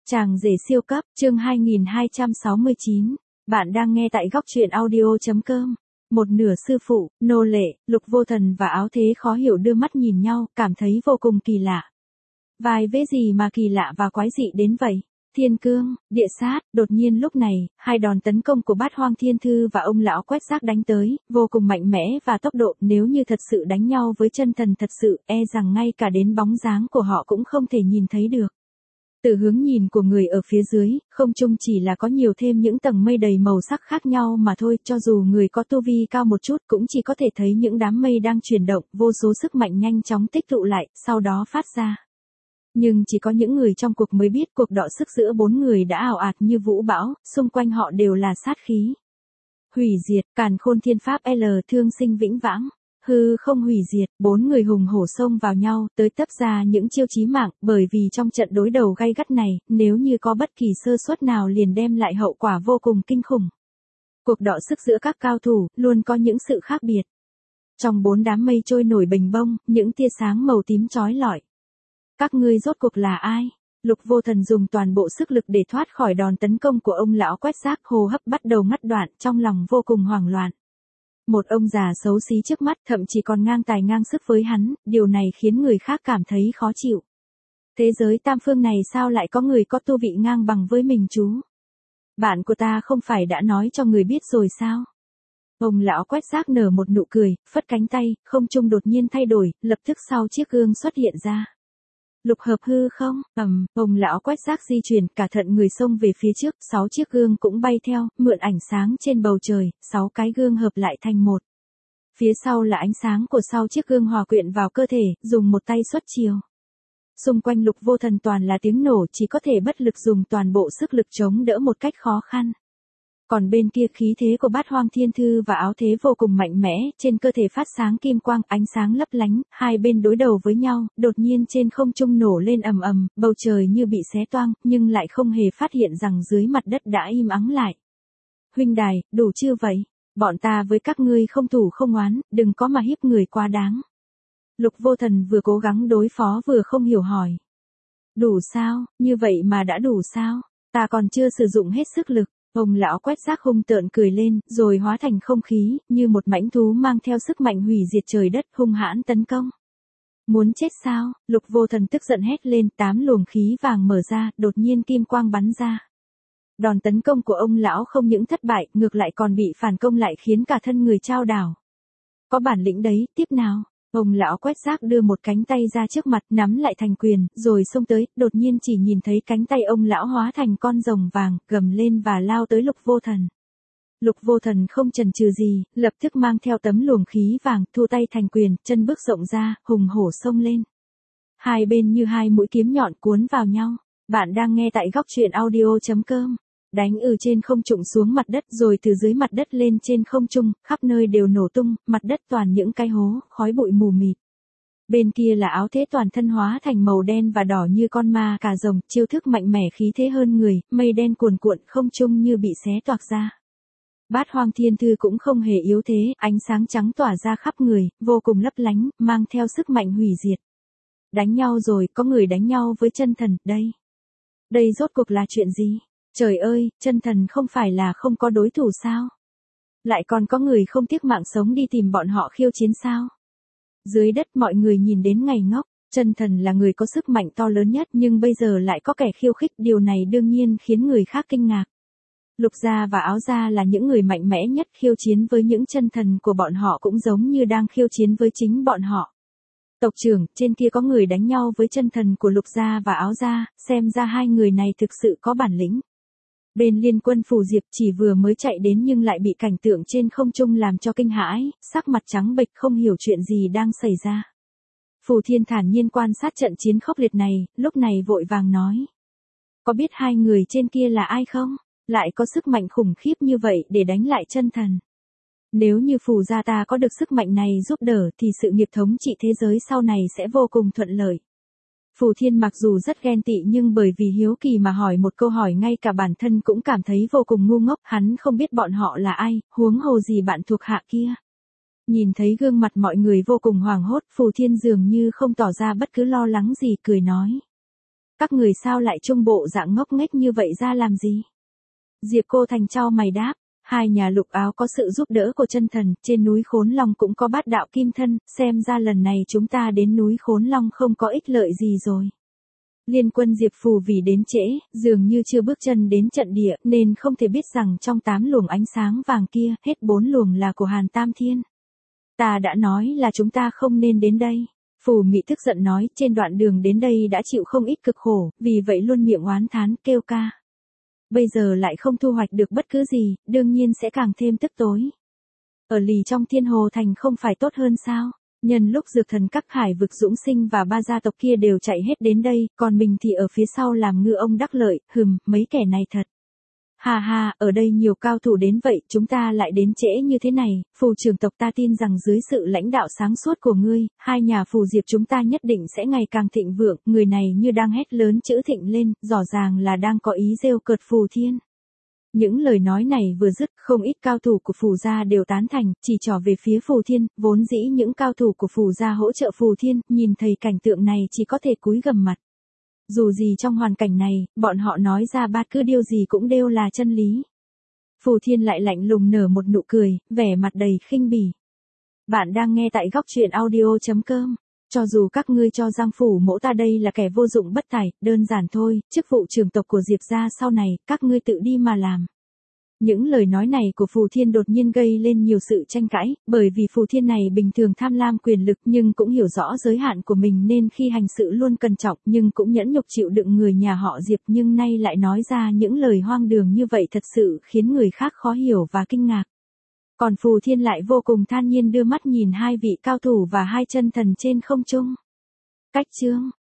Chàng rể siêu cấp, chương 2269. Bạn đang nghe tại góc truyện audio.com. Một nửa sư phụ, nô lệ, Lục Vô Thần và Áo Thế khó hiểu đưa mắt nhìn nhau, cảm thấy vô cùng kỳ lạ. Vai vế gì mà kỳ lạ và quái dị đến vậy? Thiên cương, địa sát, đột nhiên lúc này, hai đòn tấn công của Bát Hoang Thiên Thư và ông lão Quét Rác đánh tới, vô cùng mạnh mẽ và tốc độ, nếu như thật sự đánh nhau với chân thần thật sự, e rằng ngay cả đến bóng dáng của họ cũng không thể nhìn thấy được. Từ hướng nhìn của người ở phía dưới, không chung chỉ là có nhiều thêm những tầng mây đầy màu sắc khác nhau mà thôi, cho dù người có tu vi cao một chút cũng chỉ có thể thấy những đám mây đang chuyển động, vô số sức mạnh nhanh chóng tích tụ lại, sau đó phát ra. Nhưng chỉ có những người trong cuộc mới biết cuộc đọ sức giữa bốn người đã ào ạt như vũ bão, xung quanh họ đều là sát khí. Hủy diệt, càn khôn thiên pháp L thương sinh vĩnh vãng. Hư không hủy diệt, bốn người hùng hổ xông vào nhau, tới tấp ra những chiêu chí mạng, bởi vì trong trận đối đầu gay gắt này, nếu như có bất kỳ sơ suất nào liền đem lại hậu quả vô cùng kinh khủng. Cuộc đọ sức giữa các cao thủ, luôn có những sự khác biệt. Trong bốn đám mây trôi nổi bềnh bông, những tia sáng màu tím chói lọi. Các ngươi rốt cuộc là ai? Lục Vô Thần dùng toàn bộ sức lực để thoát khỏi đòn tấn công của ông lão Quét Rác, hô hấp bắt đầu ngắt đoạn, trong lòng vô cùng hoảng loạn. Một ông già xấu xí trước mắt, thậm chí còn ngang tài ngang sức với hắn, điều này khiến người khác cảm thấy khó chịu. Thế giới tam phương này sao lại có người có tu vị ngang bằng với mình chú? Bạn của ta không phải đã nói cho người biết rồi sao? Ông lão Quét Rác nở một nụ cười, phất cánh tay, không trung đột nhiên thay đổi, lập tức sau chiếc gương xuất hiện ra. Lục hợp hư không, ông lão Quét Rác di chuyển, cả thận người xông về phía trước, 6 chiếc gương cũng bay theo, mượn ánh sáng trên bầu trời, 6 cái gương hợp lại thành một. Phía sau là ánh sáng của 6 chiếc gương hòa quyện vào cơ thể, dùng một tay xuất chiêu. Xung quanh Lục Vô Thần toàn là tiếng nổ, chỉ có thể bất lực dùng toàn bộ sức lực chống đỡ một cách khó khăn. Còn bên kia khí thế của Bát Hoang Thiên Thư và Áo Thế vô cùng mạnh mẽ, trên cơ thể phát sáng kim quang, ánh sáng lấp lánh, hai bên đối đầu với nhau, đột nhiên trên không trung nổ lên ầm ầm, bầu trời như bị xé toang, nhưng lại không hề phát hiện rằng dưới mặt đất đã im ắng lại. Huynh đài, đủ chưa vậy? Bọn ta với các ngươi không thủ không oán, đừng có mà hiếp người quá đáng. Lục Vô Thần vừa cố gắng đối phó vừa không hiểu hỏi. Đủ sao, như vậy mà đã đủ sao? Ta còn chưa sử dụng hết sức lực. Ông lão Quét Rác hung tợn cười lên, rồi hóa thành không khí, như một mãnh thú mang theo sức mạnh hủy diệt trời đất, hung hãn tấn công. Muốn chết sao? Lục Vô Thần tức giận hét lên, 8 luồng khí vàng mở ra, đột nhiên kim quang bắn ra. Đòn tấn công của ông lão không những thất bại, ngược lại còn bị phản công lại khiến cả thân người chao đảo. Có bản lĩnh đấy, tiếp nào. Ông lão Quét Rác đưa một cánh tay ra trước mặt, nắm lại thành quyền, rồi xông tới, đột nhiên chỉ nhìn thấy cánh tay ông lão hóa thành con rồng vàng, gầm lên và lao tới Lục Vô Thần. Lục Vô Thần không chần chừ gì, lập tức mang theo tấm luồng khí vàng, thu tay thành quyền, chân bước rộng ra, hùng hổ xông lên. Hai bên như hai mũi kiếm nhọn cuốn vào nhau. Bạn đang nghe tại góc truyện audio.com. Đánh trên không trụng xuống mặt đất rồi từ dưới mặt đất lên trên không trung, khắp nơi đều nổ tung, mặt đất toàn những cái hố, khói bụi mù mịt. Bên kia là Áo Thế toàn thân hóa thành màu đen và đỏ như con ma cà rồng, chiêu thức mạnh mẽ khí thế hơn người, mây đen cuồn cuộn, không trung như bị xé toạc ra. Bát Hoang Thiên Thư cũng không hề yếu thế, ánh sáng trắng tỏa ra khắp người, vô cùng lấp lánh, mang theo sức mạnh hủy diệt. Đánh nhau rồi, có người đánh nhau với chân thần, đây. Đây rốt cuộc là chuyện gì? Trời ơi, chân thần không phải là không có đối thủ sao? Lại còn có người không tiếc mạng sống đi tìm bọn họ khiêu chiến sao? Dưới đất mọi người nhìn đến ngày ngốc, chân thần là người có sức mạnh to lớn nhất nhưng bây giờ lại có kẻ khiêu khích, điều này đương nhiên khiến người khác kinh ngạc. Lục gia và Áo gia là những người mạnh mẽ nhất, khiêu chiến với những chân thần của bọn họ cũng giống như đang khiêu chiến với chính bọn họ. Tộc trưởng, trên kia có người đánh nhau với chân thần của Lục gia và Áo gia, xem ra hai người này thực sự có bản lĩnh. Bên liên quân Phù Diệp chỉ vừa mới chạy đến nhưng lại bị cảnh tượng trên không trung làm cho kinh hãi, sắc mặt trắng bệch không hiểu chuyện gì đang xảy ra. Phù Thiên thản nhiên quan sát trận chiến khốc liệt này, lúc này vội vàng nói. Có biết hai người trên kia là ai không? Lại có sức mạnh khủng khiếp như vậy để đánh lại chân thần. Nếu như Phù gia ta có được sức mạnh này giúp đỡ thì sự nghiệp thống trị thế giới sau này sẽ vô cùng thuận lợi. Phù Thiên mặc dù rất ghen tị nhưng bởi vì hiếu kỳ mà hỏi một câu hỏi ngay cả bản thân cũng cảm thấy vô cùng ngu ngốc, hắn không biết bọn họ là ai, huống hồ gì bạn thuộc hạ kia. Nhìn thấy gương mặt mọi người vô cùng hoảng hốt, Phù Thiên dường như không tỏ ra bất cứ lo lắng gì, cười nói. Các người sao lại trung bộ dạng ngốc nghếch như vậy ra làm gì? Diệp Cô Thành chau mày đáp, hai nhà Lục Áo có sự giúp đỡ của chân thần, trên núi Khốn Long cũng có bát đạo kim thân, xem ra lần này chúng ta đến núi Khốn Long không có ích lợi gì rồi. Liên quân Diệp Phù vì đến trễ, dường như chưa bước chân đến trận địa, nên không thể biết rằng trong 8 luồng ánh sáng vàng kia, hết 4 luồng là của Hàn Tam Thiên. Ta đã nói là chúng ta không nên đến đây. Phù Mị tức giận nói, trên đoạn đường đến đây đã chịu không ít cực khổ, vì vậy luôn miệng oán thán kêu ca. Bây giờ lại không thu hoạch được bất cứ gì, đương nhiên sẽ càng thêm tức tối. Ở lì trong Thiên Hồ Thành không phải tốt hơn sao? Nhân lúc Dược Thần các Hải Vực Dũng Sinh và ba gia tộc kia đều chạy hết đến đây, còn mình thì ở phía sau làm ngư ông đắc lợi, mấy kẻ này thật. Hà hà, ở đây nhiều cao thủ đến vậy, chúng ta lại đến trễ như thế này, Phù trưởng tộc ta tin rằng dưới sự lãnh đạo sáng suốt của ngươi, hai nhà Phù Diệp chúng ta nhất định sẽ ngày càng thịnh vượng, người này như đang hét lớn chữ thịnh lên, rõ ràng là đang có ý rêu cợt Phù Thiên. Những lời nói này vừa dứt, không ít cao thủ của Phù gia đều tán thành, chỉ trỏ về phía Phù Thiên, vốn dĩ những cao thủ của Phù gia hỗ trợ Phù Thiên, nhìn thấy cảnh tượng này chỉ có thể cúi gằm mặt. Dù gì trong hoàn cảnh này, bọn họ nói ra bất cứ điều gì cũng đều là chân lý. Phù Thiên lại lạnh lùng nở một nụ cười, vẻ mặt đầy khinh bỉ. Bạn đang nghe tại góc truyện audio.com. Cho dù các ngươi cho rằng Phủ mẫu ta đây là kẻ vô dụng bất tài, đơn giản thôi, chức vụ trưởng tộc của Diệp gia sau này, các ngươi tự đi mà làm. Những lời nói này của Phù Thiên đột nhiên gây lên nhiều sự tranh cãi, bởi vì Phù Thiên này bình thường tham lam quyền lực nhưng cũng hiểu rõ giới hạn của mình nên khi hành sự luôn cẩn trọng nhưng cũng nhẫn nhục chịu đựng người nhà họ Diệp, nhưng nay lại nói ra những lời hoang đường như vậy thật sự khiến người khác khó hiểu và kinh ngạc. Còn Phù Thiên lại vô cùng than nhiên đưa mắt nhìn hai vị cao thủ và hai chân thần trên không trung. Cách chương